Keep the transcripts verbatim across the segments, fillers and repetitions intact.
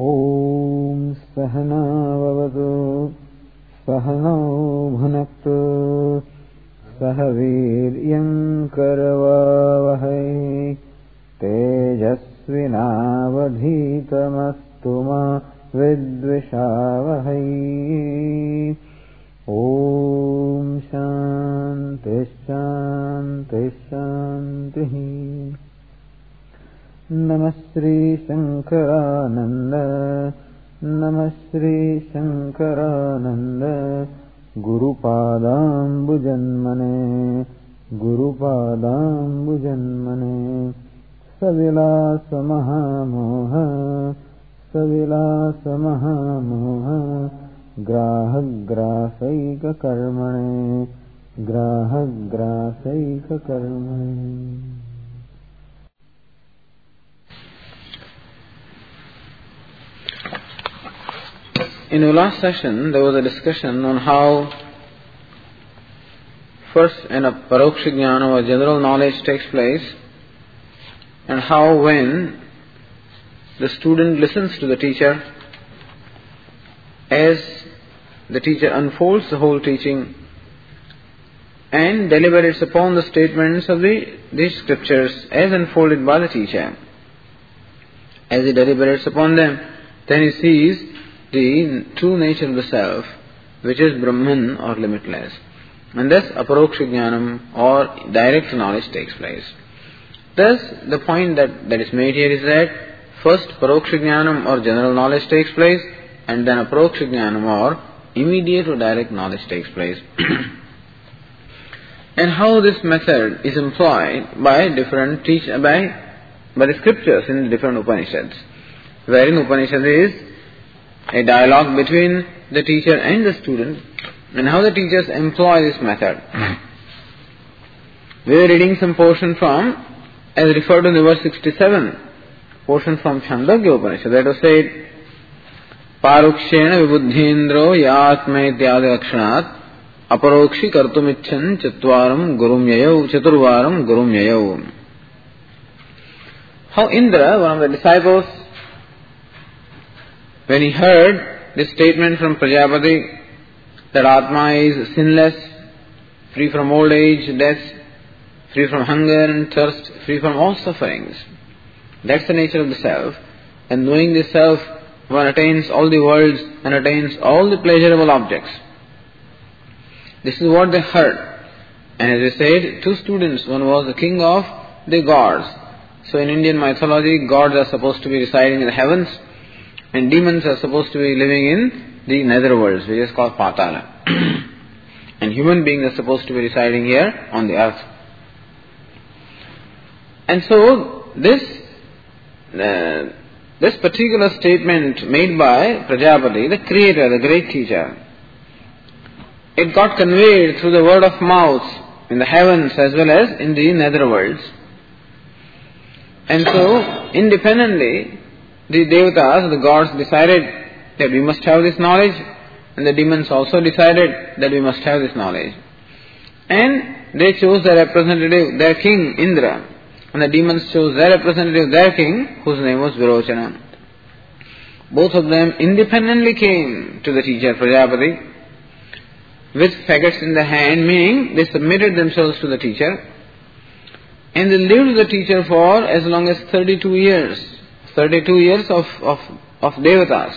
ॐ सहना भवतु सहनौ भुनक्तु सह वीर्यं करवावहै तेजस्विनावधीतमस्तु मा विद्विषावहै। ॐ शान्ति शान्ति शान्तिः। नमः श्री शंकरानंद नमः Shri Shankaranand गुरुपादाम्बुजन्मने गुरुपादाम्बुजन्मने सविलासमहामोह सविलासमहामोह ग्राहग्रासैककर्मणे ग्राहग्रासैककर्मणे। In the last session, there was a discussion on how first an Paroksha Jnana or general knowledge takes place, and how when the student listens to the teacher, as the teacher unfolds the whole teaching and deliberates upon the statements of the these scriptures as unfolded by the teacher, as he deliberates upon them, then he sees the true nature of the self, which is Brahman or limitless. And thus Aparoksha Jnanam or direct knowledge takes place. Thus the point that, that is made here is that first Paroksha Jnanam or general knowledge takes place, and then Aparoksha Jnanam or immediate or direct knowledge takes place. And how this method is employed by different teach by, by the scriptures in the different Upanishads, wherein Upanishad is a dialogue between the teacher and the student, and how the teachers employ this method. We are reading some portion from, as referred to in the verse sixty-seven, portion from Chandogya Upanishad, that was said, Parukshena vibuddhendro yatma ityadi lakshanat aparokshi kartumichan chatvaram gurum yayau chaturvaram gurum yayau. How Indra, one of the disciples, when he heard this statement from Prajapati that Atma is sinless, free from old age, death, free from hunger and thirst, free from all sufferings. That's the nature of the self. And knowing this self, one attains all the worlds and attains all the pleasurable objects. This is what they heard. And as I said, two students, one was the king of the gods. So in Indian mythology, gods are supposed to be residing in the heavens, and demons are supposed to be living in the nether worlds, which is called Patala. And human beings are supposed to be residing here on the earth. And so, this uh, this particular statement made by Prajapati, the creator, the great teacher, it got conveyed through the word of mouth in the heavens as well as in the nether worlds. And so, independently, the devatas, the gods, decided that we must have this knowledge, and the demons also decided that we must have this knowledge. And they chose their representative, their king, Indra, and the demons chose their representative, their king, whose name was Virochana. Both of them independently came to the teacher, Prajapati, with faggots in the hand, meaning they submitted themselves to the teacher, and they lived with the teacher for as long as thirty-two years. thirty-two years of, of, of devatas.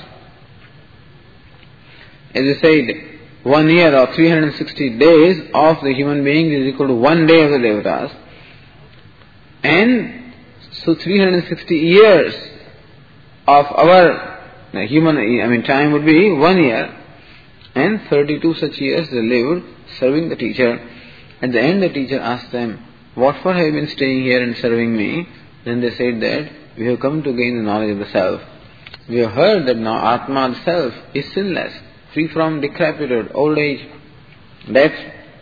As I said, one year or three hundred sixty days of the human beings is equal to one day of the devatas. And so three hundred sixty years of our human, I mean time would be one year. And thirty-two such years they lived serving the teacher. At the end the teacher asked them, what for have you been staying here and serving me? Then they said that we have come to gain the knowledge of the self. We have heard that now Atma, the self, is sinless, free from decrepitude, old age, death,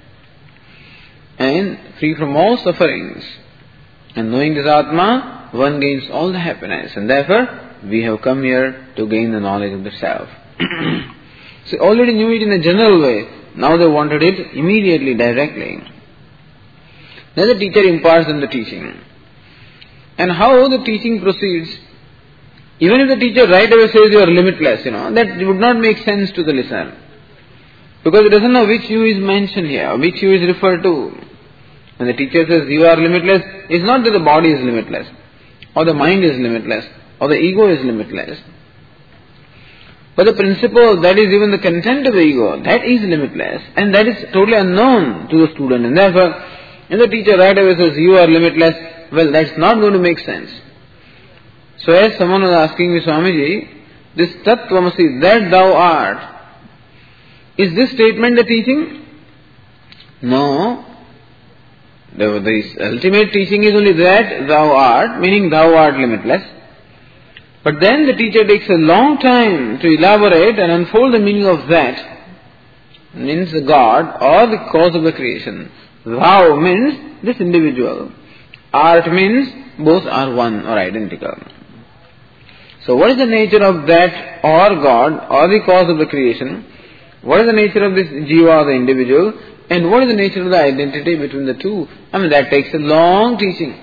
and free from all sufferings. And knowing this Atma, one gains all the happiness. And therefore, we have come here to gain the knowledge of the self. So already knew it in a general way. Now they wanted it immediately, directly. Then the teacher imparts them the teaching. And how the teaching proceeds Even if the teacher right away says you are limitless, you know, that would not make sense to the listener. Because he doesn't know which you is mentioned here, which you is referred to. When the teacher says you are limitless, it's not that the body is limitless, or the mind is limitless, or the ego is limitless. But the principle, that is even the content of the ego, that is limitless, and that is totally unknown to the student. And therefore, if the teacher right away says you are limitless, well, that's not going to make sense. So as someone was asking me, Swamiji, this Tattvamasi, that thou art, is this statement the teaching? No. The, the ultimate teaching is only that thou art, meaning thou art limitless. But then the teacher takes a long time to elaborate and unfold the meaning of that. Means the God or the cause of the creation. Thou means this individual. Art means both are one or identical. So what is the nature of that or God or the cause of the creation? What is the nature of this jiva, the individual? And what is the nature of the identity between the two? I mean, that takes a long teaching.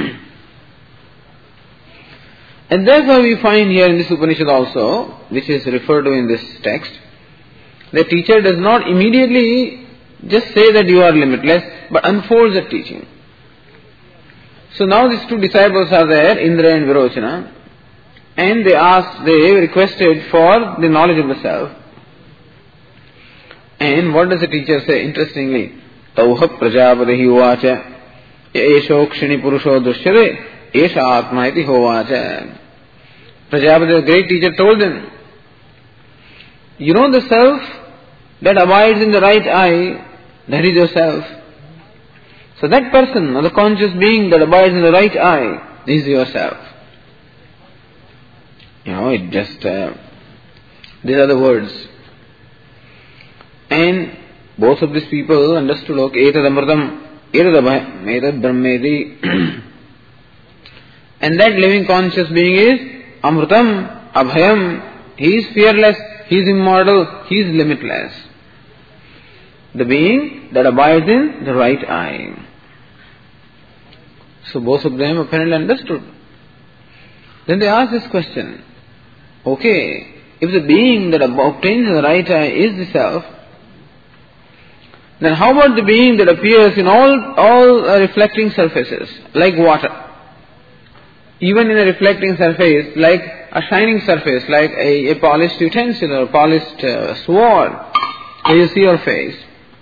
And therefore we find here in this Upanishad also, which is referred to in this text, the teacher does not immediately just say that you are limitless, but unfolds the teaching. So now these two disciples are there, Indra and Virochana, and they asked, they requested for the knowledge of the self. And what does the teacher say? Interestingly, Tauha Prajapati Uvacha Esho Kshini Purusho Dushyade Esha Atma iti Hovacha. Prajapati, the great teacher, told them, you know the self that abides in the right eye, that is yourself. So that person, or the conscious being that abides in the right eye, is yourself. You know, it just, uh, these are the words. And both of these people understood, okay, etad amritam, etad abhayam, etad brahmeti. And that living conscious being is amritam, abhayam. He is fearless, he is immortal, he is limitless. The being that abides in the right eye. So both of them apparently understood. Then they asked this question, okay, if the being that obtains in the right eye is the self, then how about the being that appears in all, all uh, reflecting surfaces, like water? Even in a reflecting surface, like a shining surface, like a, a polished utensil or a polished uh, sword, where you see your face.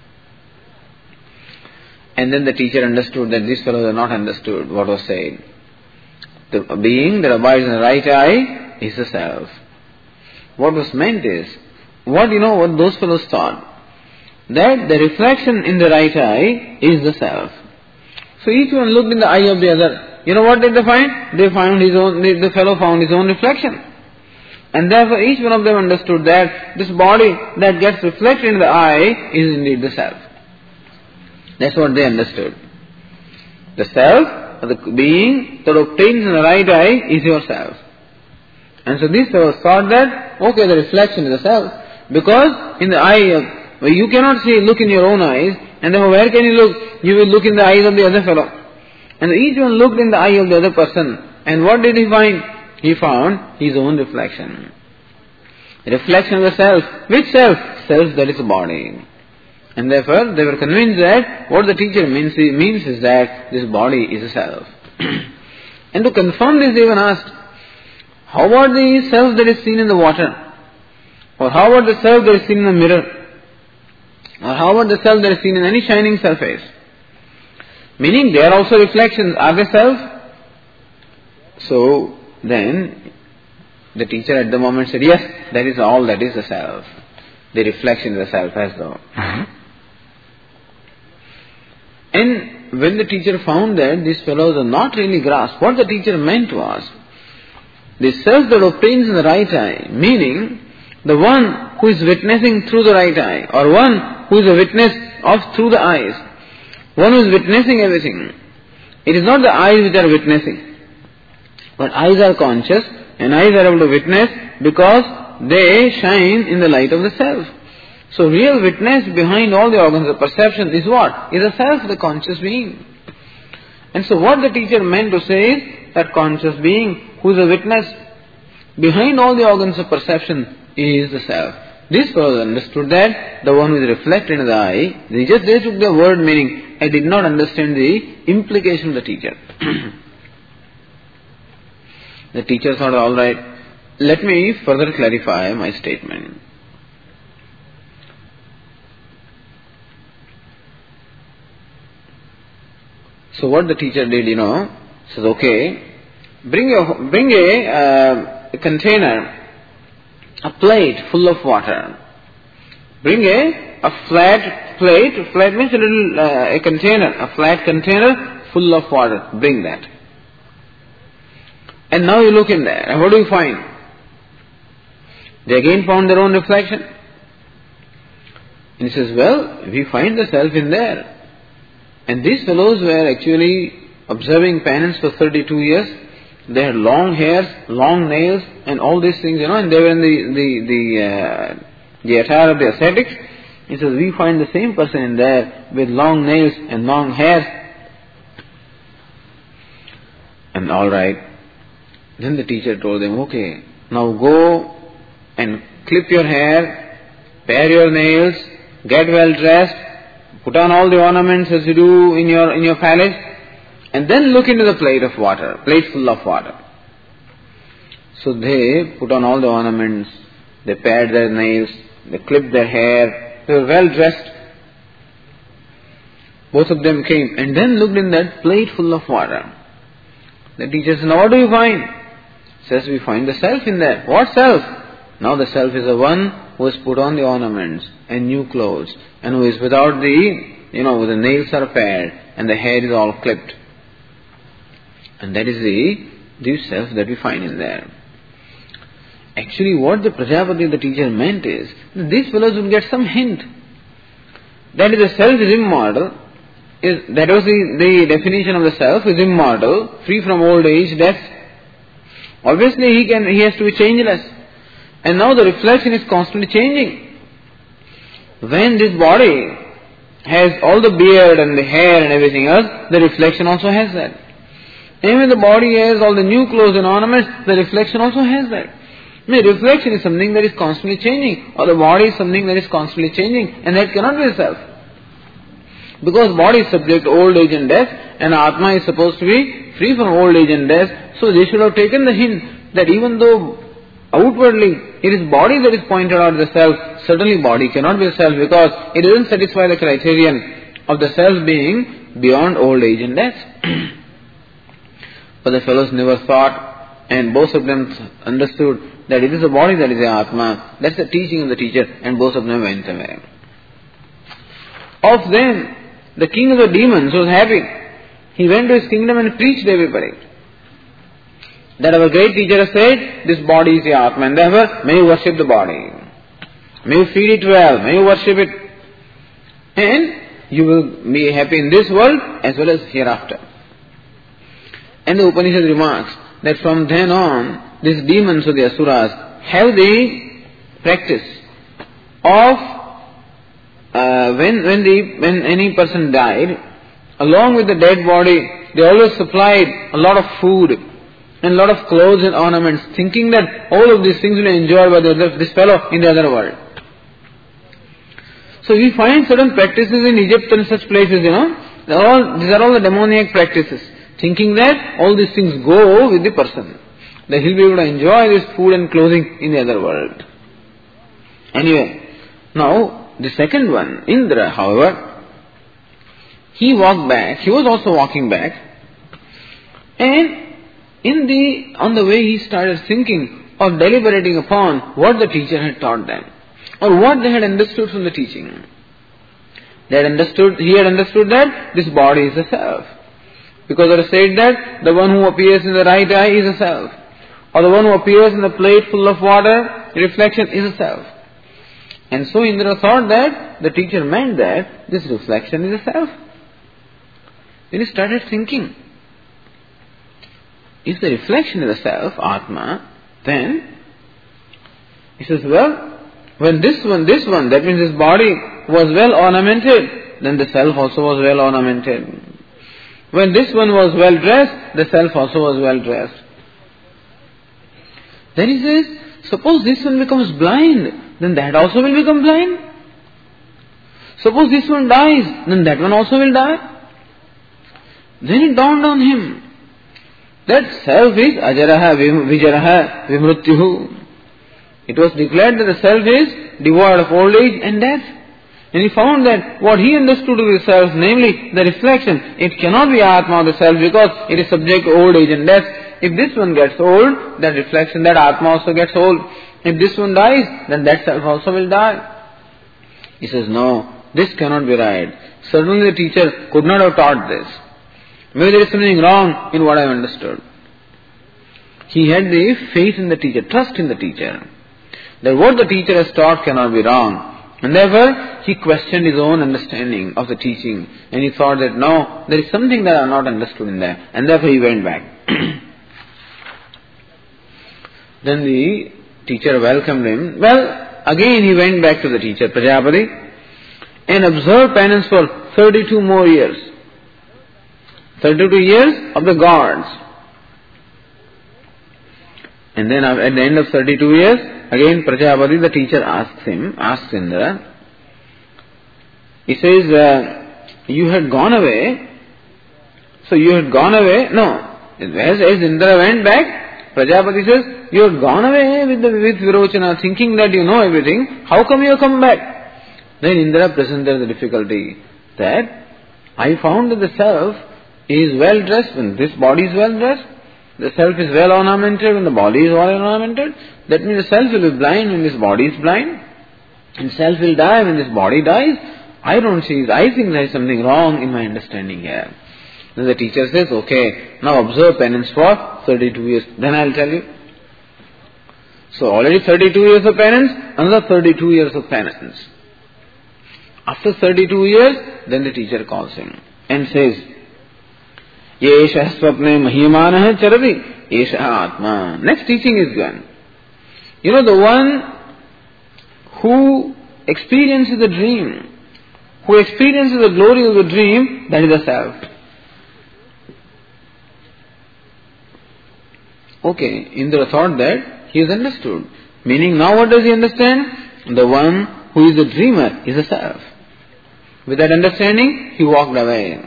And then the teacher understood that these fellows are not understood what was said. The being that abides in the right eye is the self. What was meant is, what you know, what those fellows thought, that the reflection in the right eye is the self. So each one looked in the eye of the other. You know what did they find? They found his own, the, the fellow found his own reflection. And therefore each one of them understood that this body that gets reflected in the eye is indeed the self. That's what they understood. The self, or the being that obtains in the right eye is yourself. And so these fellows thought that, okay, the reflection is the self. Because in the eye of, well, you cannot see, look in your own eyes, and therefore where can you look? You will look in the eyes of the other fellow. And each one looked in the eye of the other person. And what did he find? He found his own reflection. Reflection of the self. Which self? Self that is the body. And therefore they were convinced that what the teacher means, means is that this body is a self. And to confirm this they even asked, how about the self that is seen in the water? Or how about the self that is seen in the mirror? Or how about the self that is seen in any shining surface? Meaning they are also reflections. Are they self? So then the teacher at the moment said, yes, that is all that is the self. The reflection of the self as though. And when the teacher found that these fellows are not really grasped, what the teacher meant was, the self that obtains in the right eye, meaning the one who is witnessing through the right eye, or one who is a witness of through the eyes, one who is witnessing everything. It is not the eyes which are witnessing, but eyes are conscious and eyes are able to witness because they shine in the light of the self. So real witness behind all the organs of perception is what? Is the self, the conscious being. And so what the teacher meant to say is that conscious being who is a witness, Behind all the organs of perception is the self. This fellow understood that the one who is reflected in the eye, they just they took the word meaning. I did not understand the implication of the teacher. The teacher thought, all right, let me further clarify my statement. So what the teacher did, you know, says, okay, bring a bring a, uh, a container, a plate full of water. Bring a a flat plate. Flat means a little uh, a container, a flat container full of water. Bring that. And now you look in there, and what do you find? They again found their own reflection. And he says, well, we find the self in there. And these fellows were actually observing penance for thirty-two years. They had long hairs, long nails, and all these things, you know, and they were in the the the, uh, the attire of the ascetics. He says, we find the same person in there with long nails and long hair. And all right. Then the teacher told them, okay, now go and clip your hair, pare your nails, get well dressed, put on all the ornaments as you do in your in your palace, and then look into the plate of water, plate full of water. So they put on all the ornaments, they pared their nails, they clipped their hair, they were well dressed. Both of them came and then looked in that plate full of water. The teacher said, now what do you find? Says, we find the self in there. What self? Now the self is the one who has put on the ornaments and new clothes, and who is without the, you know, the nails are pared and the hair is all clipped. And that is the, the self that we find in there. Actually, what the Prajapati, the teacher, meant is, these fellows would get some hint. That is, the self is immortal. Is, that was the, the definition of the self, is immortal, free from old age, death. Obviously, he can, he has to be changeless. And now the reflection is constantly changing. When this body has all the beard and the hair and everything else, the reflection also has that. And when the body has all the new clothes and ornaments, the reflection also has that. The reflection is something that is constantly changing, or the body is something that is constantly changing, and that cannot be the self. Because body is subject to old age and death, and Atma is supposed to be free from old age and death, so they should have taken the hint that even though outwardly it is body that is pointed out as the self, certainly body cannot be the self, because it doesn't satisfy the criterion of the self being beyond old age and death. But the fellows never thought, and both of them understood that it is the body that is the Atma. That's the teaching of the teacher, and both of them went away. Of them, the king of the demons was happy. He went to his kingdom and preached to everybody that our great teacher has said, this body is the Atma, and therefore may you worship the body. May you feed it well, may you worship it, and you will be happy in this world as well as hereafter. And the Upanishad remarks that from then on, these demons or the asuras have the practice of uh, when when the when any person died, along with the dead body, they always supplied a lot of food and a lot of clothes and ornaments, thinking that all of these things will be enjoyed by the other, this fellow in the other world. So we find certain practices in Egypt and such places, you know, all, these are all the demoniac practices, thinking that all these things go with the person, that he'll be able to enjoy this food and clothing in the other world. Anyway, now the second one, Indra, however, he walked back, he was also walking back, and in the, on the way he started thinking or deliberating upon what the teacher had taught them, or what they had understood from the teaching. They had understood, he had understood that this body is the self. Because it is said that the one who appears in the right eye is a self. Or the one who appears in the plate full of water, reflection is a self. And so Indra thought that the teacher meant that this reflection is a self. Then he started thinking, if the reflection is the self, Atma, then he says, well, when this one, this one, that means this body was well ornamented, then the self also was well ornamented. When this one was well dressed, the self also was well dressed. Then he says, suppose this one becomes blind, then that also will become blind. Suppose this one dies, then that one also will die. Then it dawned on him that self is ajaraha, vijaraha, vimrutyuhu. It was declared that the self is devoid of old age and death. And he found that what he understood of the self, namely the reflection, it cannot be Atma of the self because it is subject to old age and death. If this one gets old, that reflection, that Atma also gets old. If this one dies, then that self also will die. He says, no, this cannot be right. Certainly the teacher could not have taught this. Maybe there is something wrong in what I have understood. He had the faith in the teacher, trust in the teacher, that what the teacher has taught cannot be wrong. And therefore, he questioned his own understanding of the teaching. And he thought that, no, there is something that I have not understood in there. And therefore he went back. Then the teacher welcomed him. Well, again he went back to the teacher, Prajapati, and observed penance for thirty-two more years. thirty-two years of the gods. And then at the end of thirty-two years, again Prajapati, the teacher, asks him, asks Indra, he says, uh, you had gone away, so you had gone away, no, as, as Indra went back, Prajapati says, you had gone away with, the, with Virochana, thinking that you know everything, how come you have come back? Then Indra presented the difficulty that I found that the self is well dressed when this body is well dressed. The self is well ornamented when the body is well ornamented. That means the self will be blind when this body is blind. And self will die when this body dies. I don't see, I think there is something wrong in my understanding here. Then the teacher says, okay, now observe penance for thirty-two years. Then I will tell you. So already thirty-two years of penance, another thirty-two years of penance. After thirty-two years, then the teacher calls him and says, Yesha swapne mahimanaha charati, Yesha atma. Next teaching is given. You know, the one who experiences the dream, who experiences the glory of the dream, that is the self. Okay, Indra thought that he has understood. Meaning now what does he understand? The one who is the dreamer is the self. With that understanding, he walked away.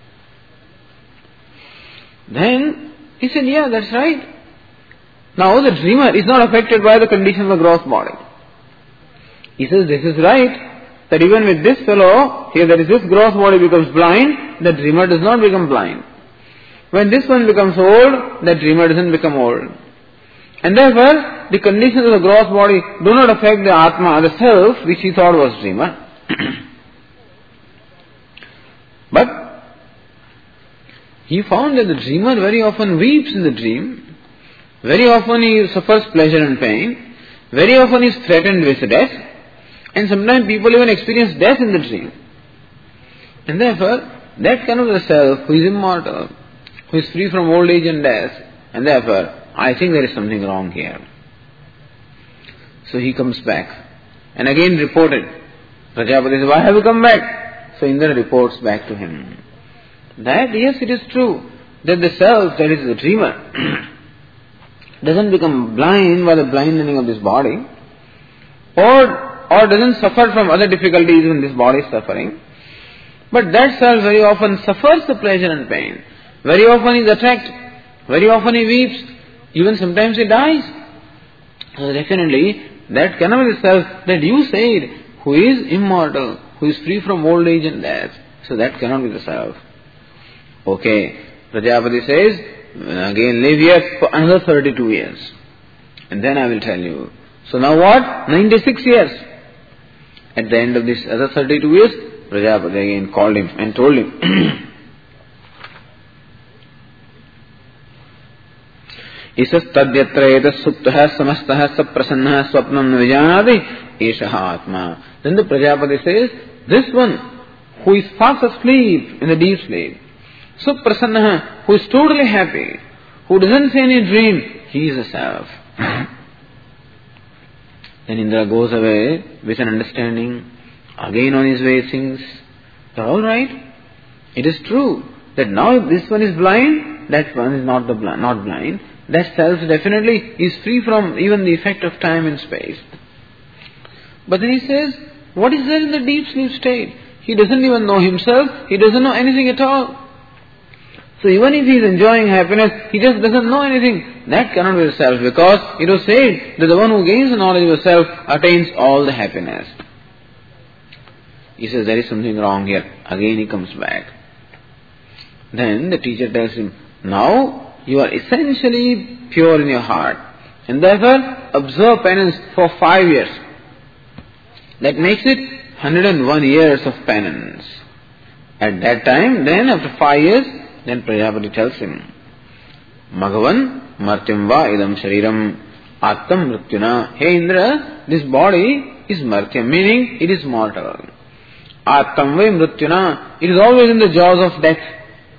Then he said, yeah, that's right. Now the dreamer is not affected by the condition of the gross body. He says, this is right, that even with this fellow, here that is this gross body becomes blind, the dreamer does not become blind. When this one becomes old, the dreamer doesn't become old. And therefore, the conditions of the gross body do not affect the Atma, the self, which he thought was dreamer. But he found that the dreamer very often weeps in the dream, very often he suffers pleasure and pain, very often he is threatened with death, and sometimes people even experience death in the dream. And therefore, that kind of the self who is immortal, who is free from old age and death, and therefore, I think there is something wrong here. So he comes back, and again reported. Prajapati says, why have you come back? So Indra reports back to him that yes, it is true that the self, that is the dreamer, doesn't become blind by the blinding of this body, or or doesn't suffer from other difficulties when this body is suffering. But that self very often suffers the pleasure and pain. Very often he is attacked. Very often he weeps. Even sometimes he dies. So definitely that cannot be the self that you said, who is immortal, who is free from old age and death. So that cannot be the self. Okay, Prajapati says, again live here for another thirty-two years. And then I will tell you. So now what? ninety-six years. At the end of this other thirty-two years, Prajapati again called him and told him, Isas tadyatra etas suptaha samastaha saprasannaha swapnam vijanadi eshaha atma. Then the Prajapati says, this one who is fast asleep in the deep sleep, suprasannaha, who is totally happy, who doesn't see any dream, he is a self. Then Indra goes away with an understanding. Again on his way thinks, all right, it is true that now if this one is blind, that one is not the blind, not blind. that self definitely is free from even the effect of time and space. But then he says, what is there in the deep sleep state? He doesn't even know himself, he doesn't know anything at all. So even if he is enjoying happiness, he just doesn't know anything. That cannot be the self, because it was said that the one who gains the knowledge of the self attains all the happiness. He says there is something wrong here. Again he comes back. Then the teacher tells him, now you are essentially pure in your heart, and therefore observe penance for five years. That makes it one hundred and one years of penance. At that time, then after five years, then Prajapati tells him, Magavan martyam va idam shariram attam mrityuna. Hey Indra, this body is martyam, meaning it is mortal. Attam va mrityuna, it is always in the jaws of death.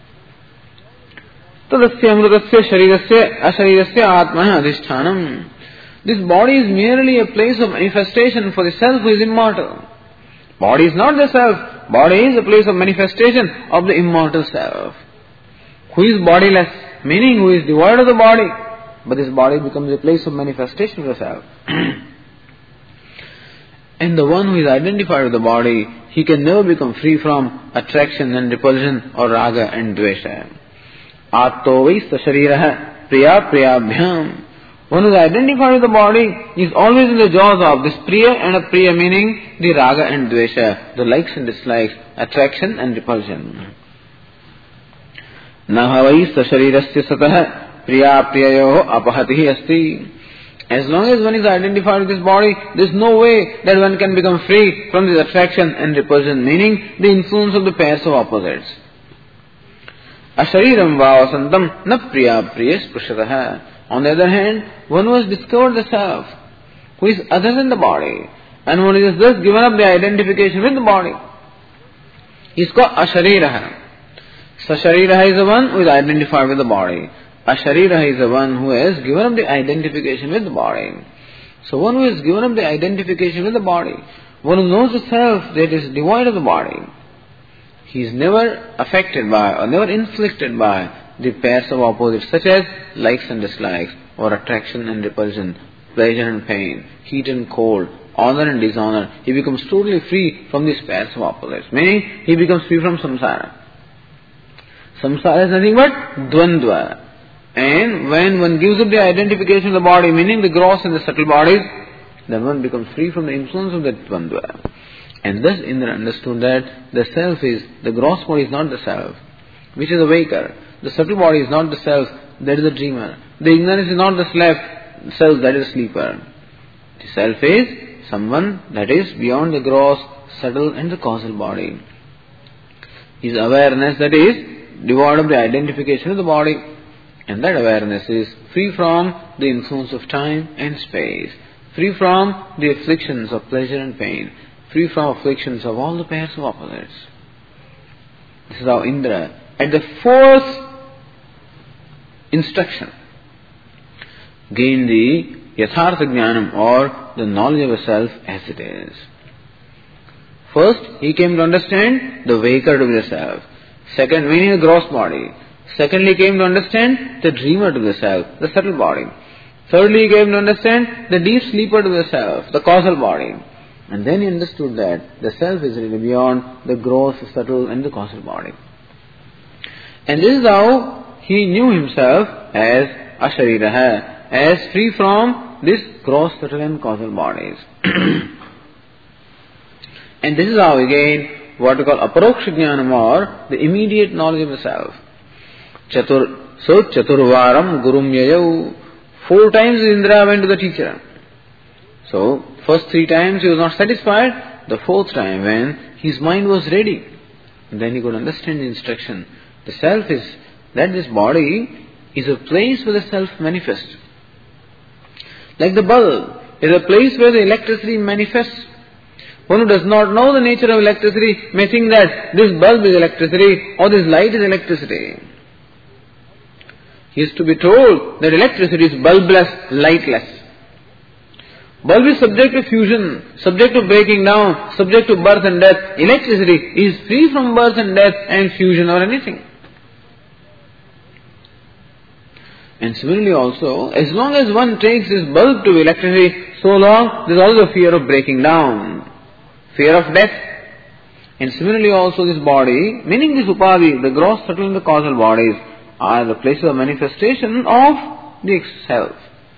Tadasya amrutasya sharirasya asharirasya atmana adhishthanam. This body is merely a place of manifestation for the self who is immortal. Body is not the self. Body is a place of manifestation of the immortal self, who is bodiless, meaning who is devoid of the body. But this body becomes a place of manifestation of the self. And the one who is identified with the body, he can never become free from attraction and repulsion or raga and dvesha. Atto vaista shariraha priya priyabhyam. One who is identified with the body is always in the jaws of this priya and apriya, meaning the raga and dvesha, the likes and dislikes, attraction and repulsion. Nahavai sasharirasya satah priya priyayoho apahatihi asti. As long as one is identified with this body, there is no way that one can become free from this attraction and repulsion, meaning the influence of the pairs of opposites. Ashariram va vasantam na priya priya sprushataha. On the other hand, one who has discovered the self, who is other than the body, and one has thus given up the identification with the body, is called ashariraha. Sashariraha is the one who is identified with the body. Ashariraha is the one who has given up the identification with the body. So one who has given up the identification with the body, one who knows the self that is devoid of the body, he is never affected by or never inflicted by the pairs of opposites such as likes and dislikes, or attraction and repulsion, pleasure and pain, heat and cold, honor and dishonor. He becomes totally free from these pairs of opposites, meaning he becomes free from samsara. Samsara is nothing but dvandva. And when one gives up the identification of the body, meaning the gross and the subtle bodies, then one becomes free from the influence of that dvandva. And thus Indra understood that the self is, the gross body is not the self, which is a waker. The subtle body is not the self, that is the dreamer. The ignorance is not the self, self that is the sleeper. The self is someone that is beyond the gross, subtle and the causal body. His awareness that is devoid of the identification of the body, and that awareness is free from the influence of time and space, free from the afflictions of pleasure and pain, free from afflictions of all the pairs of opposites. This is how Indra, at the fourth instruction, gained the yathartha jnanam, or the knowledge of a self as it is. First, he came to understand the waker to be the self. Second, meaning the gross body. Secondly, he came to understand the dreamer to be the self, the subtle body. Thirdly, he came to understand the deep sleeper to be the self, the causal body. And then he understood that the self is really beyond the gross, subtle and the causal body. And this is how he knew himself as ashariraha, as free from this gross, subtle and causal bodies. And this is how he gained what we call aparoksha jnanam, or the immediate knowledge of the self. Chatur, so chaturvaram gurum yayau. Four times Indra went to the teacher. So, first three times he was not satisfied. The fourth time, when his mind was ready, then he could understand the instruction. The self is, that this body is a place where the self manifests. Like the bulb is a place where the electricity manifests. One who does not know the nature of electricity may think that this bulb is electricity or this light is electricity. He is to be told that electricity is bulbless, lightless. Bulb is subject to fusion, subject to breaking down, subject to birth and death. Electricity is free from birth and death and fusion or anything. And similarly also, as long as one takes this bulb to electricity, so long there is also fear of breaking down, fear of death. And similarly also this body, meaning this upadhi, the gross, subtle and the causal bodies, are the places of manifestation of the self.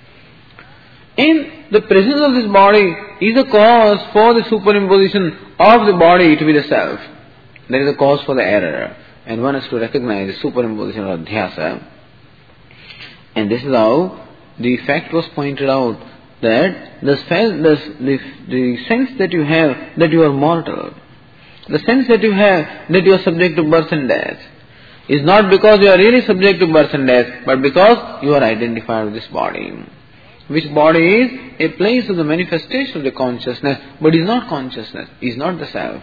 And the presence of this body is a cause for the superimposition of the body to be the self. That is a cause for the error. And one has to recognize the superimposition of adhyasa. And this is how the fact was pointed out that the, the, the, the sense that you have that you are mortal, the sense that you have that you are subject to birth and death, is not because you are really subject to birth and death, but because you are identified with this body. Which body is a place of the manifestation of the consciousness, but is not consciousness, is not the self.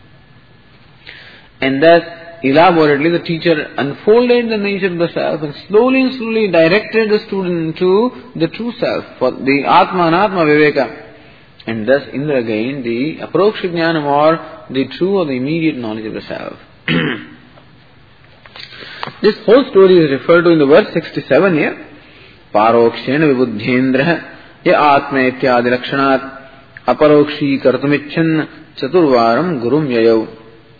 And thus, elaborately, the teacher unfolded the nature of the self and slowly and slowly directed the student to the true self, for the Atma Anatma Viveka. And thus, Indra gained the Aparoksha Jnanam, or the true or the immediate knowledge of the self. This whole story is referred to in the verse sixty-seven here. Parokshena vibudhyendra ya atma ityadi lakshanat aparokshi kartumichan chaturvaram gurum yayav.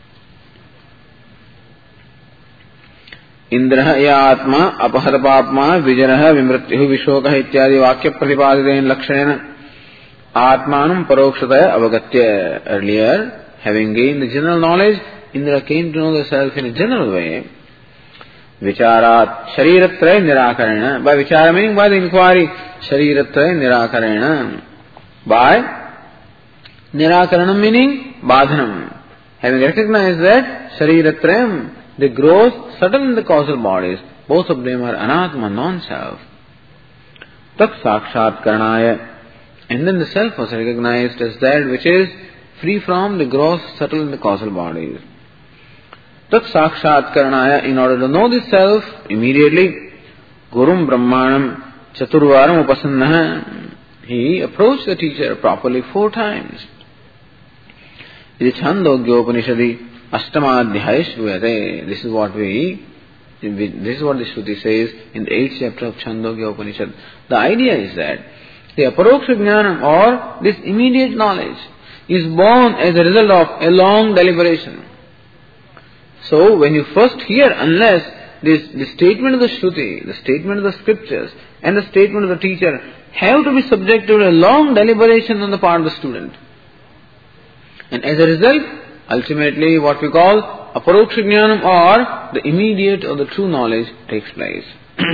Indra ya atma apaharapapma vijaraha vimrityu vishokaha ityadi vakya pratipadidain lakshanena atmanam parokshataya avagatya. Earlier, having gained the general knowledge, Indra came to know the self in a general way. Vicharat Shariratraya Nirakarana. By Vichara meaning by the inquiry, Shariratraya Nirakarana. By Nirakarana meaning Badhanam. Having recognized that Shariratrayam, the gross, subtle and the causal bodies, both of them are Anatma, non-self. Tat Sakshat Karanaya. And then the self was recognized as that which is free from the gross, subtle and the causal bodies. Tat Sakshat Karanaya, in order to know this self immediately, Gurum Brahmanam Chaturvaram Upasannaha, he approached the teacher properly four times. This is Chandogya Upanishadi Ashtamadhyaya Shruyate. This is what we, this is what the Shruti says in the eighth chapter of Chandogya Upanishad. The idea is that the Aparoksha Jnanam, or this immediate knowledge, is born as a result of a long deliberation. So, when you first hear, unless this, the statement of the Shruti, the statement of the scriptures, and the statement of the teacher have to be subject to a long deliberation on the part of the student. And as a result, ultimately what we call Aparoksha Jnanam, or the immediate or the true knowledge, takes place.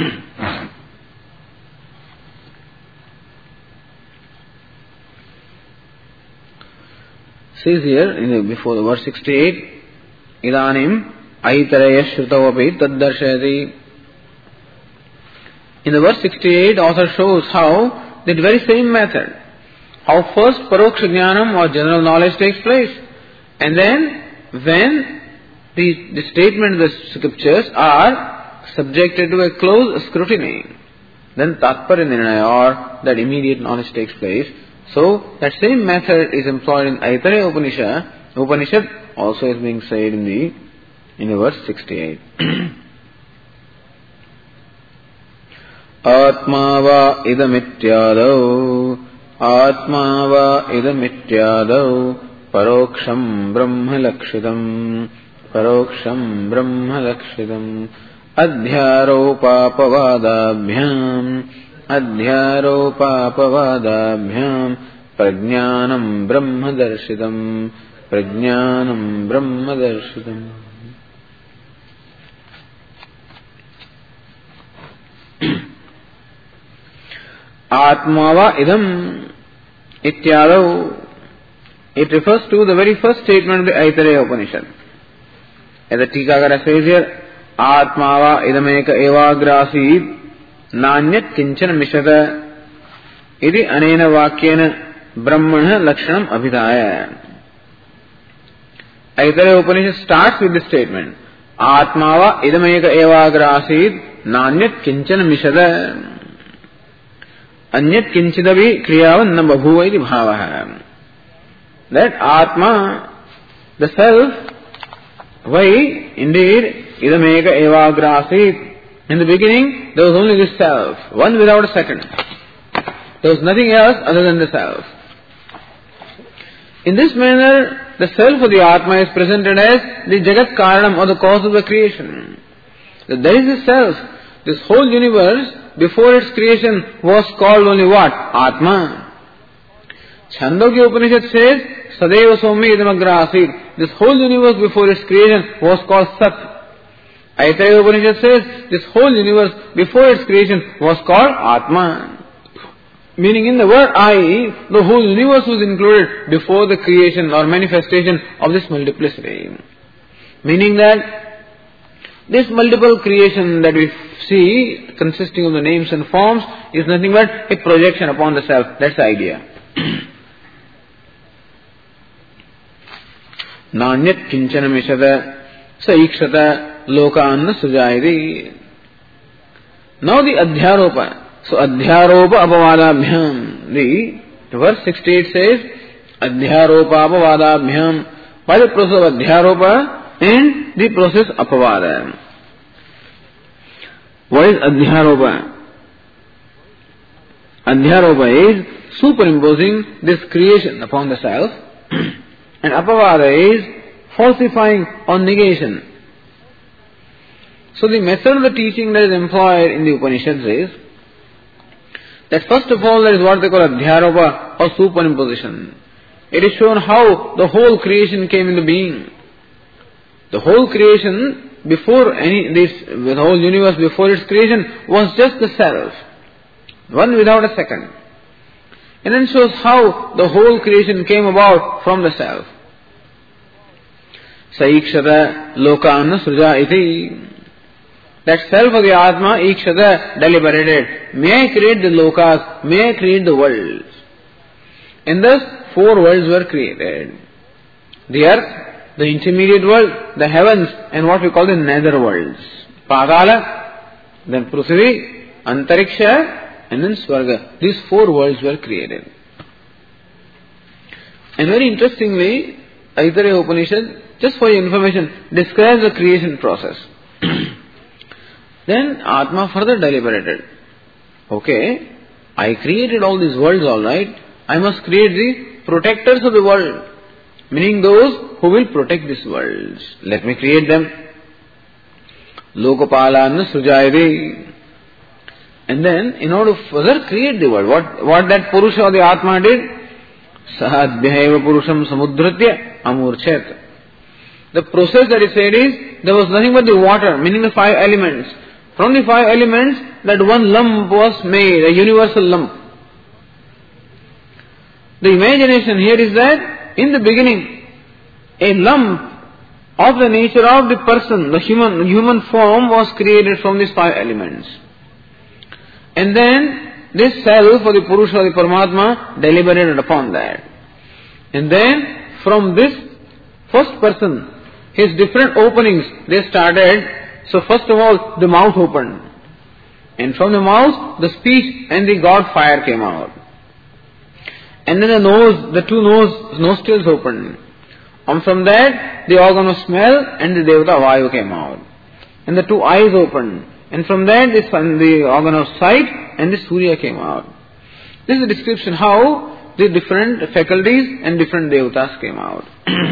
Says here, in the, before the verse sixty-eight, Idanim Aitaraya Shrutavapi Taddarshayati. In the verse sixty-eight, author shows how that very same method, how first Paroksha Jnanam or general knowledge takes place, and then when the, the statement of the scriptures are subjected to a close scrutiny, then Tatparya Nirnaya, or that immediate knowledge takes place. So that same method is employed in Aitaraya Upanishad. Upanishad also is being said in the in the verse sixty-eight. Atma va idamityadau Atma va idamityadau Paroksham Brahma Lakshitam Paroksham Brahma Lakshitam Adhyaropapavadabhyam Adhyaropapavadabhyam Prajnanam Brahma Darshitam Prajnanam Brahma Darshitam. Atmava idam ityadav. It refers to the very first statement of the Aitaraya Upanishad. As the Tikakara says here, Atmava idameka evagrasid nanyat kinchana mishata iti anena vakyena brahmana lakshanam abhidaya. Aitaraya Upanishad starts with this statement, Atmava idameka evagrasid nanyat kinchana mishata. Anyat kinchidavi kriyavan na babhuva iti bhavaha. That Atma, the self, why indeed idameka evagrasid, In the beginning, there was only this self, one without a second. There was nothing else other than the self. In this manner, the self of the Atma is presented as the Jagat Karanam, or the cause of the creation. That there is a self. This whole universe, before its creation, was called only what? Atma. Chandogya Upanishad says, Sadeva Somi Idamagra Asid. This whole universe before its creation was called Sat. Aitreya Upanishad says, this whole universe before its creation was called Atma. Meaning in the word I, the whole universe was included before the creation or manifestation of this multiplicity. Meaning that this multiple creation that we see, consisting of the names and forms, is nothing but a projection upon the self. That's the idea. Nanyat kinchana mishata saikshata lokanna sujayati. Now the adhyaropa. So adhyaropa apavadabhyam. The verse sixty-eight says, adhyaropa apavadabhyam. By the process of adhyaropa and the process apavada. What is adhyaropa? Adhyaropa is superimposing this creation upon the self. And apavada is falsifying or negation. So the method of the teaching that is employed in the Upanishads is that first of all there is what they call adhyaropa or superimposition. It is shown how the whole creation came into being. The whole creation before any, this, the whole universe before its creation was just the self. One without a second. And then shows how the whole creation came about from the self. Saikshata lokana sruja iti. That self of the Atma, ikshata, deliberated. May I create the lokas, may I create the worlds. And thus four worlds were created. The earth, the intermediate world, the heavens, and what we call the nether worlds. Padala, then Prithvi, Antariksha, and then Swarga. These four worlds were created. And very interestingly, Aitareya Upanishad, just for your information, describes the creation process. Then Atma further deliberated. Okay, I created all these worlds, alright. I must create the protectors of the world. Meaning those who will protect these worlds. Let me create them. Lokapalana sujayati. And then, in order to further create the world, what, what that Purusha or the Atma did, Sahadhyaiva Purusham Samudratya Amurchet. The process that is said is, there was nothing but the water, meaning the five elements. From the five elements, that one lump was made, a universal lump. The imagination here is that, in the beginning, a lump of the nature of the person, the human, human form was created from these five elements. And then this self or the Purusha or the Paramatma deliberated upon that. And then from this first person, his different openings, they started. So first of all, the mouth opened. And from the mouth, the speech and the God fire came out. And then the nose, the two nose, nostrils opened. And from that, the organ of smell and the Devata Vayu came out. And the two eyes opened. And from that, the, sun, the organ of sight and the Surya came out. This is a description how the different faculties and different Devatas came out.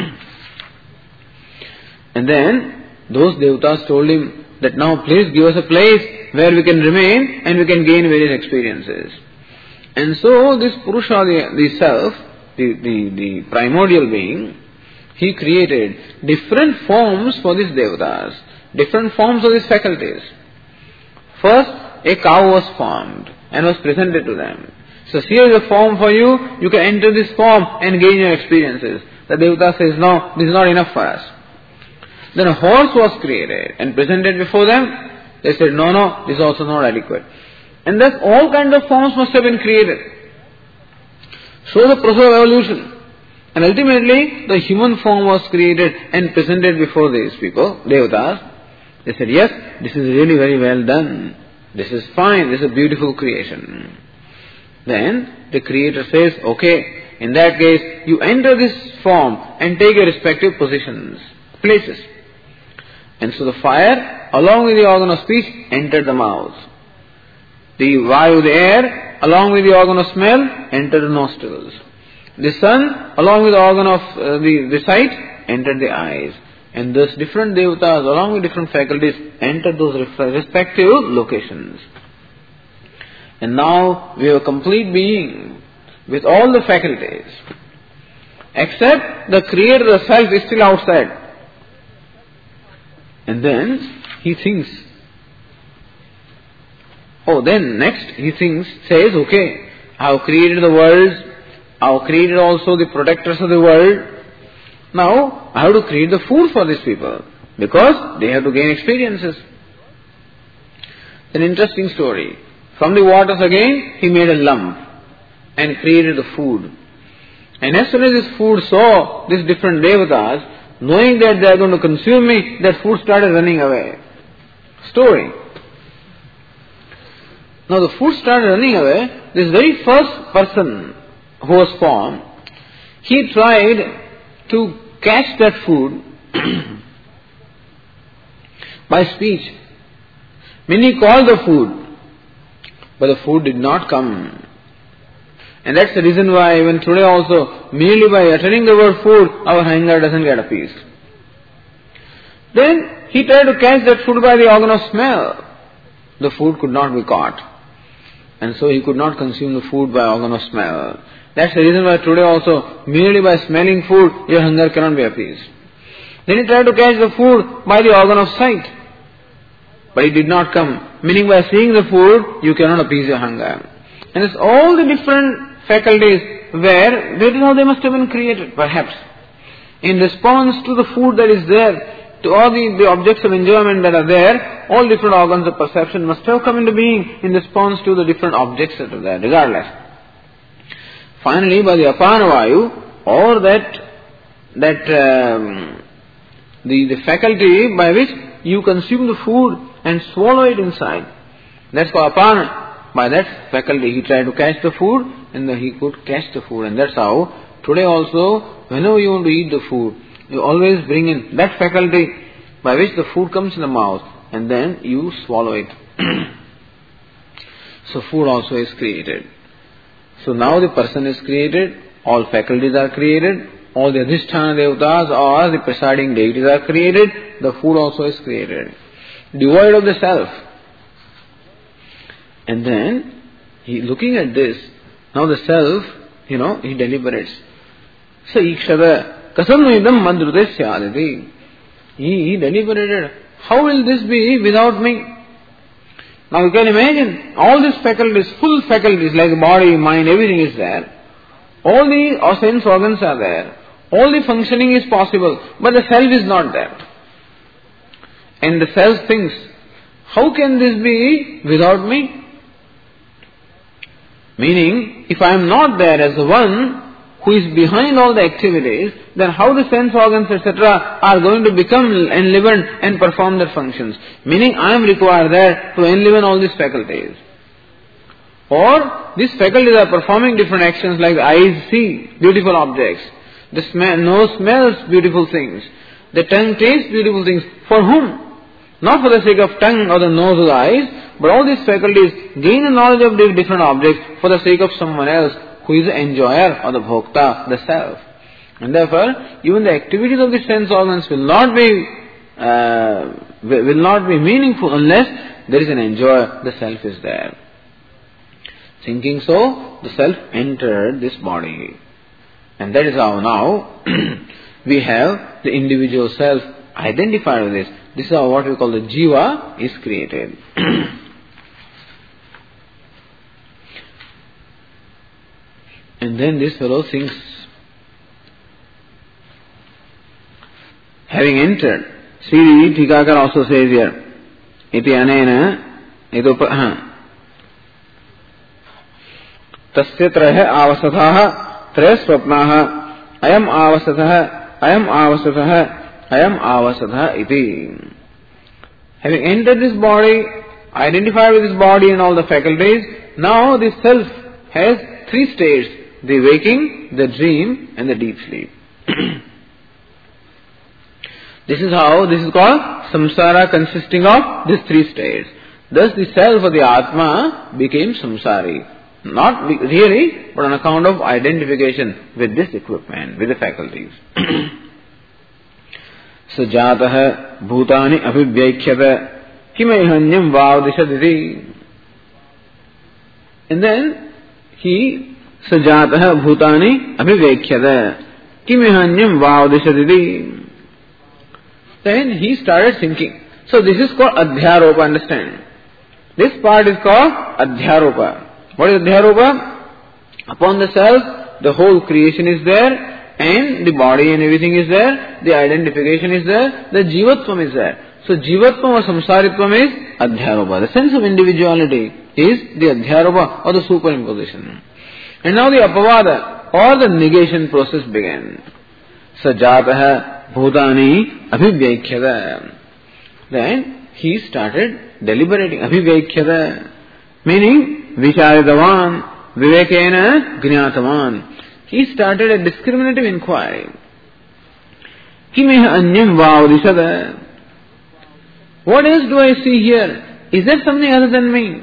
And then, those Devatas told him that now please give us a place where we can remain and we can gain various experiences. And so, this Purusha, the, the self, the, the, the primordial being, he created different forms for these Devatas, different forms of these faculties. First, a cow was formed and was presented to them. So here is a form for you, you can enter this form and gain your experiences. The Devata says, no, this is not enough for us. Then a horse was created and presented before them. They said, no, no, this is also not adequate. And thus all kinds of forms must have been created. So the process of evolution. And ultimately, the human form was created and presented before these people, Devatas. They said, yes, this is really very well done. This is fine. This is a beautiful creation. Then the Creator says, okay, in that case, you enter this form and take your respective positions, places. And so the fire, along with the organ of speech, entered the mouth. The vayu, the air, along with the organ of smell, entered the nostrils. The sun, along with the organ of uh, the, the sight, entered the eyes. And thus different devatas, along with different faculties, entered those respective locations. And now we have a complete being with all the faculties. Except the creator, the self, is still outside. And then he thinks. Oh, then next he thinks, says, okay, I have created the world, I have created also the protectors of the world. Now I have to create the food for these people because they have to gain experiences. An interesting story. From the waters again, he made a lump and created the food. And as soon as this food saw these different devatas, knowing that they are going to consume me, that food started running away. Story. Now the food started running away. This very first person who was formed, he tried to catch that food by speech. Meaning he called the food, but the food did not come. And that's the reason why even today also, merely by uttering the word food, our hunger doesn't get appeased. Then he tried to catch that food by the organ of smell. The food could not be caught. And so he could not consume the food by organ of smell. That's the reason why today also, merely by smelling food, your hunger cannot be appeased. Then he tried to catch the food by the organ of sight. But it did not come. Meaning by seeing the food, you cannot appease your hunger. And it's all the different faculties where, that is how they must have been created, perhaps. In response to the food that is there, to all the, the objects of enjoyment that are there, all different organs of perception must have come into being in response to the different objects that are there, regardless. Finally, by the apana vayu, or that, that um, the, the faculty by which you consume the food and swallow it inside, that's called apana. By that faculty, he tried to catch the food, and then he could catch the food. And that's how, today also, whenever you want to eat the food, you always bring in that faculty by which the food comes in the mouth, and then you swallow it. So food also is created. So now the person is created, all faculties are created, all the adhisthana devatas or the presiding deities are created, the food also is created. Devoid of the self. And then, he looking at this, now the self, you know, he deliberates. So, ikshada, kasanvidam madrute syadati. He, he deliberated, how will this be without me? Now you can imagine, all these faculties, full faculties like body, mind, everything is there. All the sense organs are there. All the functioning is possible, but the self is not there. And the self thinks, how can this be without me? Meaning, if I am not there as the one who is behind all the activities, then how the sense organs, et cetera are going to become enlivened and perform their functions. Meaning, I am required there to enliven all these faculties. Or, these faculties are performing different actions like the eyes see beautiful objects, the smell, nose smells beautiful things, the tongue tastes beautiful things. For whom? Not for the sake of tongue or the nose or the eyes, but all these faculties gain a knowledge of these different objects for the sake of someone else who is the enjoyer or the bhokta, the self. And therefore, even the activities of the sense organs will not be uh, will not be meaningful unless there is an enjoyer, the self is there. Thinking so, the self entered this body. And that is how now we have the individual self identified with this. This is how what we call the jiva is created. And then this fellow thinks, having entered, see the Tikakar also says here, iti anena, ito tasya trahe avasathaha, tres swapnaha, ayam avasathaha, ayam avasathaha, ayam avasathaha iti. Having entered this body, identified with this body and all the faculties, now this self has three states. The waking, the dream, and the deep sleep. This is how, this is called samsara, consisting of these three states. Thus the self of the Atma became samsari. Not really, but on account of identification with this equipment, with the faculties. Sajatah bhutani abhivyakhyata kimehanyam vavdishaditi. And then he, sajatah bhutani abhivyakhyata kimehanyam vavdishaditi. Then he started thinking. So this is called adhyaropa, understand? This part is called adhyaropa. What is adhyaropa? Upon the self, the whole creation is there, and the body and everything is there, the identification is there, the jivatvam is there. So jivatvam or samsaritvam is adhyaropa. The sense of individuality is the adhyaropa or the superimposition. And now the apavada or the negation process began. Sajatah bhutani abhivyakhyata. Then he started deliberating. Abhivyakhyata, meaning vicharitavan, vivekena gnatavan. He started a discriminative inquiry. Kimeh anyam vavdishada. What else do I see here? Is there something other than me?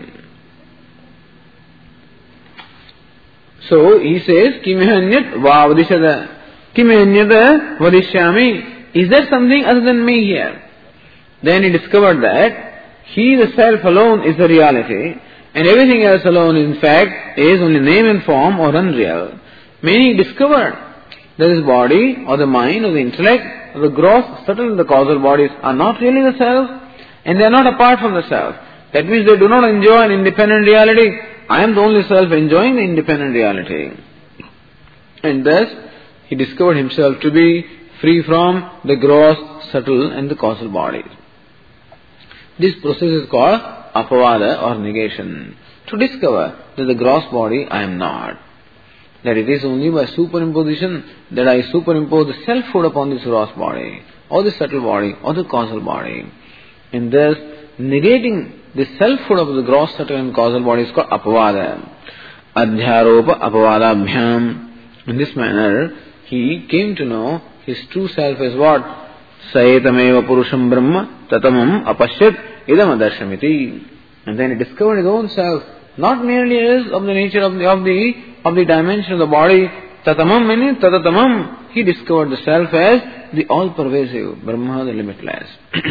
So he says, Kimeh anyat vavdishada. Kimeh anyat vadishyami. Is there something other than me here? Then he discovered that he, the self alone, is the reality, and everything else alone, in fact, is only name and form or unreal. Meaning he discovered that his body, or the mind, or the intellect, or the gross, subtle, the causal bodies are not really the self, and they are not apart from the self. That means they do not enjoy an independent reality. I am the only self enjoying the independent reality. And thus, he discovered himself to be free from the gross, subtle, and the causal bodies. This process is called apavada or negation. To discover that the gross body I am not. That it is only by superimposition that I superimpose the selfhood upon this gross body, or the subtle body, or the causal body. And thus, negating the selfhood of the gross, subtle, and causal body is called apavada. Adhyaropa apavadabhyam. In this manner, he came to know his true self as what? Sayetameva purusham brahma tatamam apashyat idam adarsamiti. And then he discovered his own self, not merely as of the nature of the of the of the dimension of the body. Tatamam meaning tatatamam. He discovered the self as the all-pervasive, Brahma, the limitless.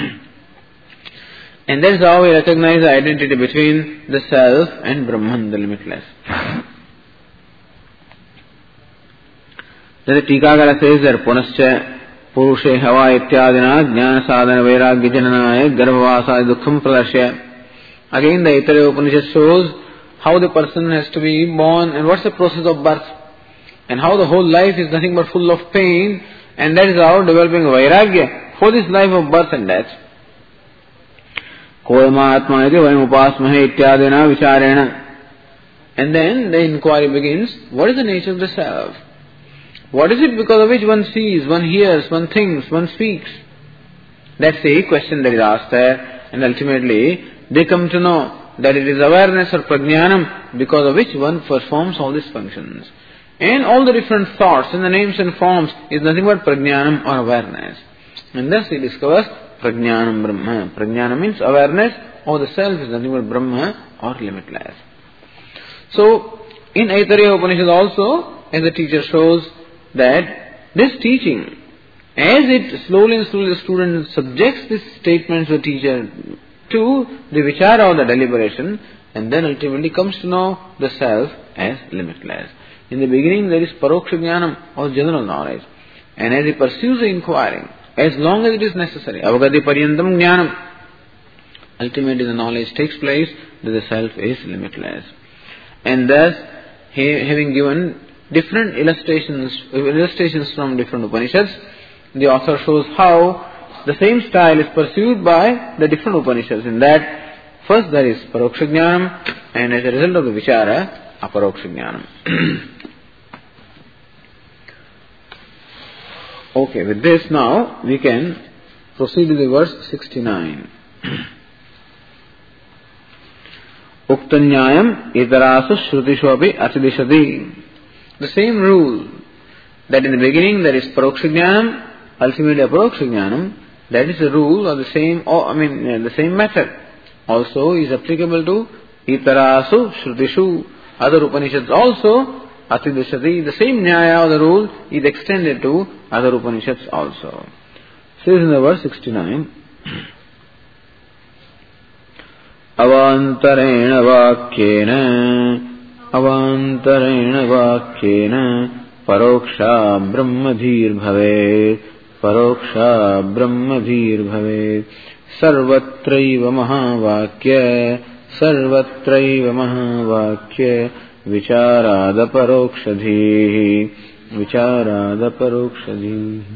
And that's how we recognize the identity between the self and Brahman, the limitless. Then the Tikakara says that punascha Purushe hava ityadina jnana sadhana vairagya jananaya garbhavasa dukkham pradashya. Again the Aitareya Upanishad shows how the person has to be born and what's the process of birth. And how the whole life is nothing but full of pain, and that is how developing vairagya for this life of birth and death. Koyama atma iti vayam upasmahe ityadina vicharena. And then the inquiry begins, what is the nature of the self? What is it because of which one sees, one hears, one thinks, one speaks? That's the question that is asked there. And ultimately, they come to know that it is awareness or prajnanam because of which one performs all these functions. And all the different thoughts and the names and forms is nothing but prajnanam or awareness. And thus he discovers prajnanam brahma. Prajnanam means awareness, or the self is nothing but Brahma or limitless. So, in Aitareya Upanishad also, as the teacher shows, that this teaching, as it slowly and slowly the student subjects these statements of the teacher to the vichara or the deliberation, and then ultimately comes to know the self as limitless. In the beginning there is paroksha jnanam or general knowledge, and as he pursues the inquiry, as long as it is necessary, avagati paryantam jnanam, ultimately the knowledge takes place that the self is limitless. And thus, he, having given different illustrations, illustrations from different Upanishads, the author shows how the same style is pursued by the different Upanishads. In that, first there is paroksha jnanam, and as a result of the vichara, aparoksha jnanam. Okay, with this now we can proceed to the verse sixty-nine. Uktanyayam itarasu shrutishu api atidishati. The same rule that in the beginning there is paroksha jnanam, ultimately aparoksha jnanam, That is the rule or the same, or I mean the same method also is applicable to Itarasu Shrutishu. Other Upanishads also, Atidashati, the same Nyaya or the rule is extended to other Upanishads also. Says in the verse sixty-nine, Avantarena Vakyena Avantarena Vakyena Paroksha Brahmadhir Bhavet Paroksha Brahmadhir Bhavet Sarvatraiva Mahavakya Sarvatraiva Mahavakya Vicharada Parokshadhi Vicharada Parokshadhi.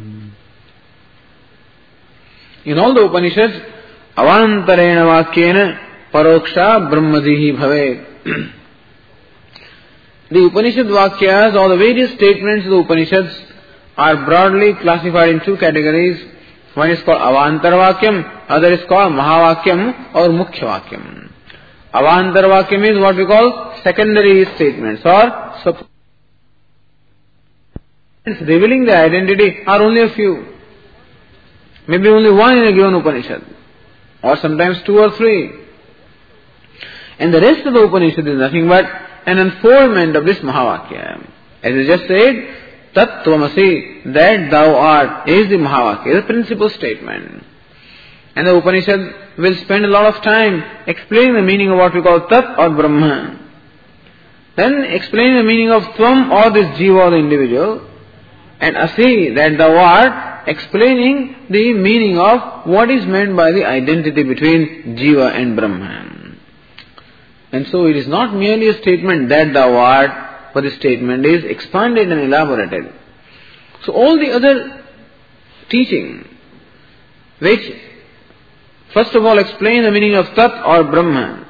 In all the Upanishads, Avantarena Vakyena Paroksha Brahmadhihi Bhavet. The Upanishad Vakyas or the various statements of the Upanishads are broadly classified in two categories. One is called Avantar Vakyam, other is called Mahavakyam or Mukhya Vakyam. Avantar Vakyam is what we call secondary statements or supplements revealing the identity are only a few. Maybe only one in a given Upanishad, or sometimes two or three. And the rest of the Upanishad is nothing but an unfoldment of this Mahavakya. As I just said, Tat Tvamasi, that thou art, is the Mahavakya, the principal statement. And the Upanishad will spend a lot of time explaining the meaning of what we call Tat or Brahma. Then explain the meaning of Tvam or this Jiva or the individual. And Asi, that thou art, explaining the meaning of what is meant by the identity between Jiva and Brahman. And so it is not merely a statement that thou art, but the statement is expanded and elaborated. So all the other teaching, which first of all explain the meaning of Tat or Brahman,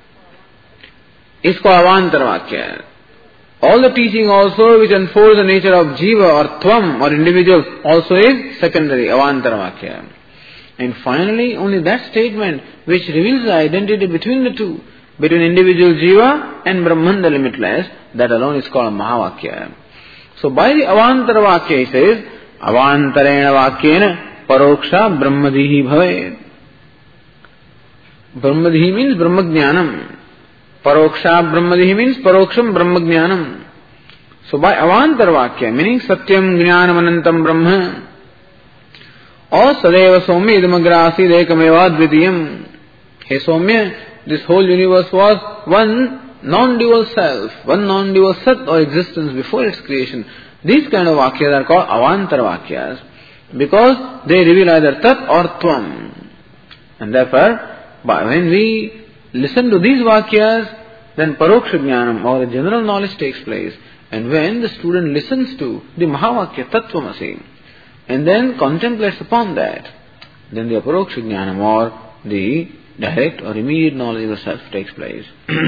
is called Avantar Vakya. All the teaching also which unfolds the nature of Jiva or Tvam or individual also is secondary, Avantar Vakya. And finally, only that statement which reveals the identity between the two, between individual Jiva and Brahman the limitless, that alone is called Mahavakya. So by the Avantar Vakya he says, Avantarena Vakyena Paroksha Brahmadhihi Bhavet. Brahmadhihi means Brahmajnanam. Paroksha Brahmadhihi means Paroksham Brahmajnanam. So by Avantar Vakya, meaning Satyam Jnanam Anantam Brahma, or Sadeva Somya Idamagrasi Dekameva Dvitiyam. Hey Somya, this whole universe was one non-dual self, one non-dual Sat or existence before its creation. These kind of Vakyas are called Avantar Vakyas because they reveal either Tat or Tvam. And therefore, when we listen to these Vakyas, then Paroksha Jnanam or the general knowledge takes place. And when the student listens to the Mahavakya Tattvamasi and then contemplates upon that, then the Paroksha Jnanam or the direct or immediate knowledge of the self takes place.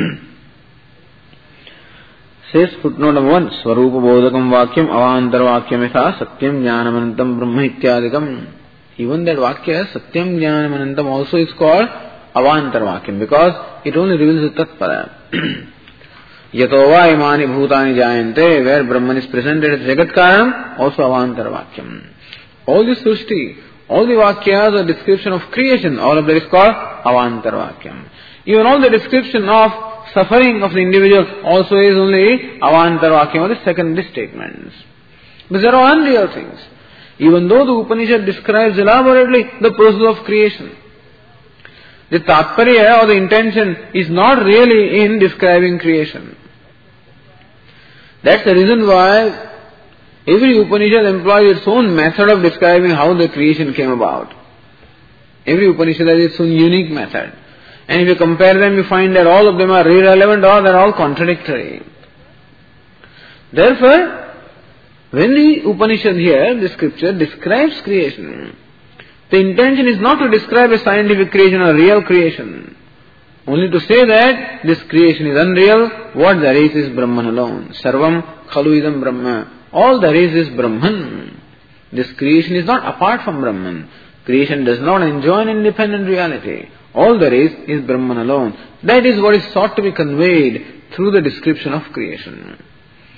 Says footnote number one, Swarupa Bodhakam Vakyam Avantar Vakyam Etha Satyam Jnanamanantam Brahma Ityadikam. Even that Vakya, Satyam Jnanamanantam, also is called Avantar Vakyam because it only reveals the Tatpara. Yatova imani bhutani jayante, where Brahman is presented as Jagat Karanam, also Avantar Vakyam. All this Srishti, all the Vakyas are description of creation, all of that is called Avantar Vakyam. Even all the description of suffering of the individual also is only Avantar Vakyam or the secondary statements. But there are unreal things. Even though the Upanishad describes elaborately the process of creation, the Tatparya or the intention is not really in describing creation. That's the reason why every Upanishad employs its own method of describing how the creation came about. Every Upanishad has its own unique method. And if you compare them, you find that all of them are irrelevant or they are all contradictory. Therefore, when the Upanishad here, the scripture, describes creation, the intention is not to describe a scientific creation or real creation. Only to say that this creation is unreal, what there is is Brahman alone. Sarvam khalu idam Brahma. All there is is Brahman. This creation is not apart from Brahman. Creation does not enjoy an independent reality. All there is is Brahman alone. That is what is sought to be conveyed through the description of creation.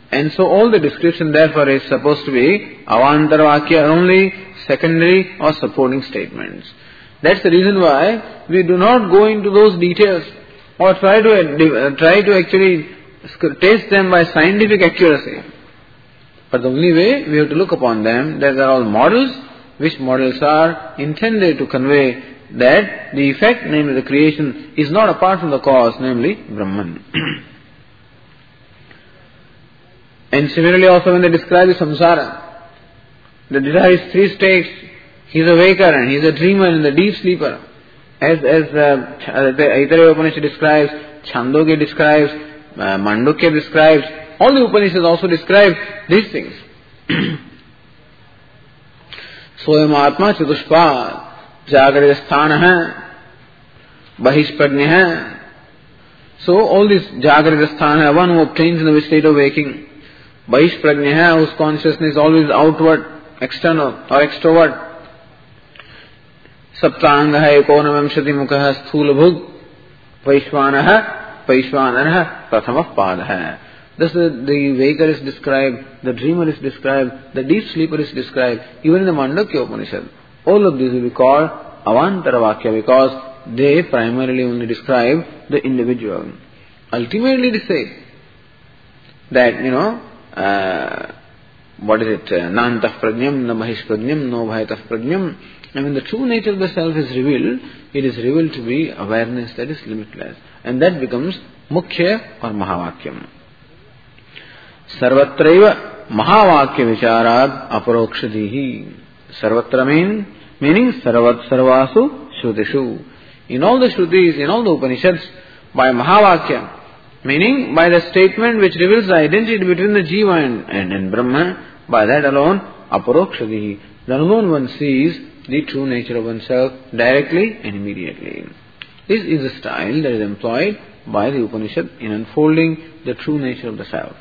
And so all the description therefore is supposed to be Avantara Vakya, only secondary or supporting statements. That's the reason why we do not go into those details or try to uh, try to actually test them by scientific accuracy. But the only way we have to look upon them, that they are all models, which models are intended to convey that the effect, namely the creation, is not apart from the cause, namely Brahman. And similarly also when they describe the samsara, they describe three states. He is a waker and he is a dreamer and the deep sleeper. As as uh, the Aitareya Upanishad describes, Chandogya describes, uh, Mandukya describes, all the Upanishads also describe these things. Soyam Atma Chatushpad, Jagradasthana, Bahishprajna. So all this Jagradasthana, one who obtains in the state of waking. Bahishprajna, whose consciousness is always outward, external or extrovert. Saptangah ekonavamshati mukha sthula bhug Vaishvanaha Vaishvanarah Prathamah Padha. Thus the, the waker is described, the dreamer is described, the deep sleeper is described, even in the Mandukya Upanishad. All of these will be called Avantara Vakya because they primarily only describe the individual. Ultimately they say that, you know, uh, what is it? Nantah prajnam, na mahish prajnam, no bhayatah prajnam. And when the true nature of the self is revealed, it is revealed to be awareness that is limitless. And that becomes Mukhya or Mahavakyam. Sarvatraiva Mahavakya Vicharad Aparokshadihi. Sarvatra mean, meaning Sarvat Sarvasu Shrutishu. In all the Shrutis, in all the Upanishads, by Mahavakya, meaning by the statement which reveals the identity between the Jiva and, and, and Brahma, by that alone, Aparokshadihi. Then alone one sees the true nature of oneself directly and immediately. This is the style that is employed by the Upanishad in unfolding the true nature of the self.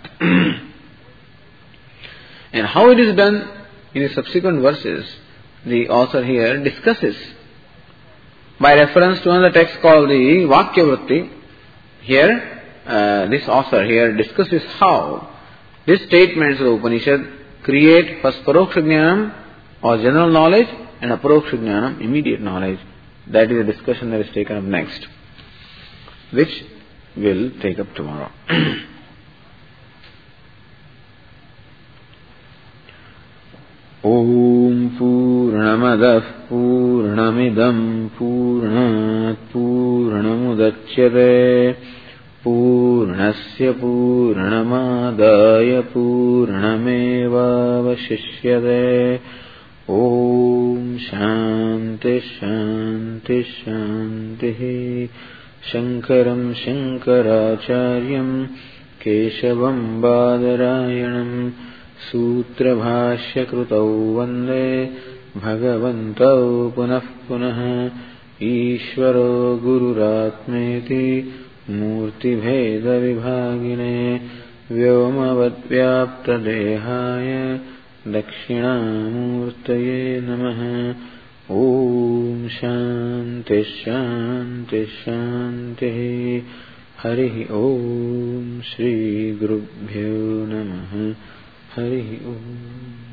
And how it is done in the subsequent verses, the author here discusses by reference to another text called the Vakya Vritti. Here, uh, this author here discusses how these statements of the Upanishad create first Paroksha Jnanam or general knowledge and Aparoksha Jnanam, immediate knowledge. That is a discussion that is taken up next, which we'll take up tomorrow. Om Purnamadah Purnamidam Purnat Purnamudachyate Purnasya Purnamadaya Purnameva Vashishyate. Om Shanti Shanti Shanti. Shankaram Shankaracharyam Keshavam Badarayanam Sutra Bhashya Krutau Vande Bhagavantau Punah Punah Ishvaro Gururatmeti Murti Bheda Vibhagine Vyomavad Vyapta Dehaya Dakshinamurtaye Namaha. Om Shanti Shanti Shanti. Hari Om Shri Gurubhyo Namaha. Hari Om.